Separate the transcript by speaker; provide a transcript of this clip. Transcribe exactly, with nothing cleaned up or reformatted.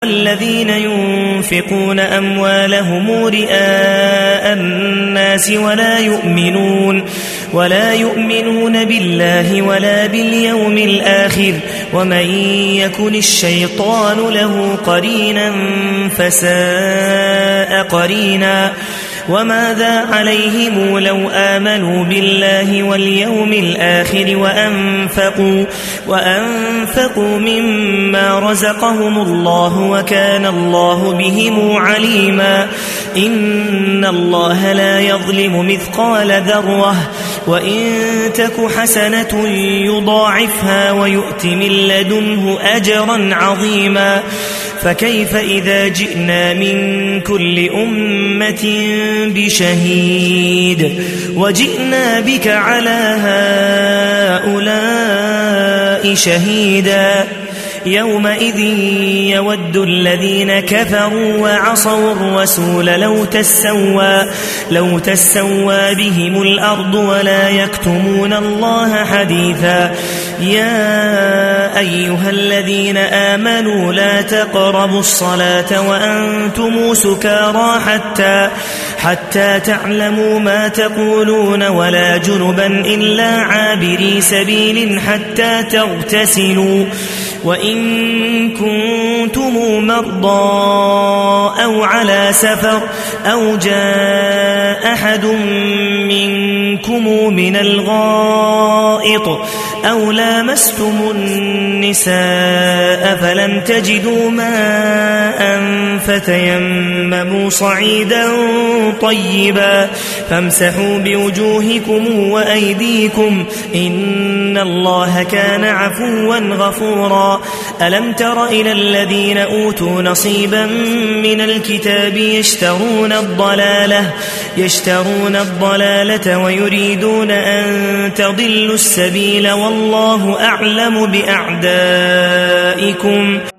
Speaker 1: الذين ينفقون أموالهم رئاء الناس ولا يؤمنون ولا يؤمنون بالله ولا باليوم الآخر ومن يكن الشيطان له قرينا فساء قرينا وماذا عليهم لو آمنوا بالله واليوم الآخر وأنفقوا, وأنفقوا مما رزقهم الله وكان الله بهم عليما إن الله لا يظلم مثقال ذرة وإن تك حسنة يضاعفها ويؤت من لدنه أجرا عظيما فكيف إذا جئنا من كل أمة بشهيد وجئنا بك على هؤلاء شهيدا يومئذ يود الذين كفروا وعصوا الرسول لو تسوى, لو تسوى بهم الأرض ولا يكتمون الله حديثا يا أيها الذين آمنوا لا تقربوا الصلاة وأنتم سكارى حتى, حتى تعلموا ما تقولون ولا جنبا إلا عابري سبيل حتى تغتسلوا وإن كنتم مرضى أو على سفر أو جاء أحد منكم من الغائط أو لامستم النساء فلم تجدوا ماء فتيمموا صعيدا طيبا فامسحوا بوجوهكم وأيديكم إن الله كان عفوا غفورا ألم تر إلى الذين أوتوا نصيبا من الكتاب يشترون الضلالة, يشترون الضلالة ويريدون أن تضلوا السبيل والله أعلم بأعدائكم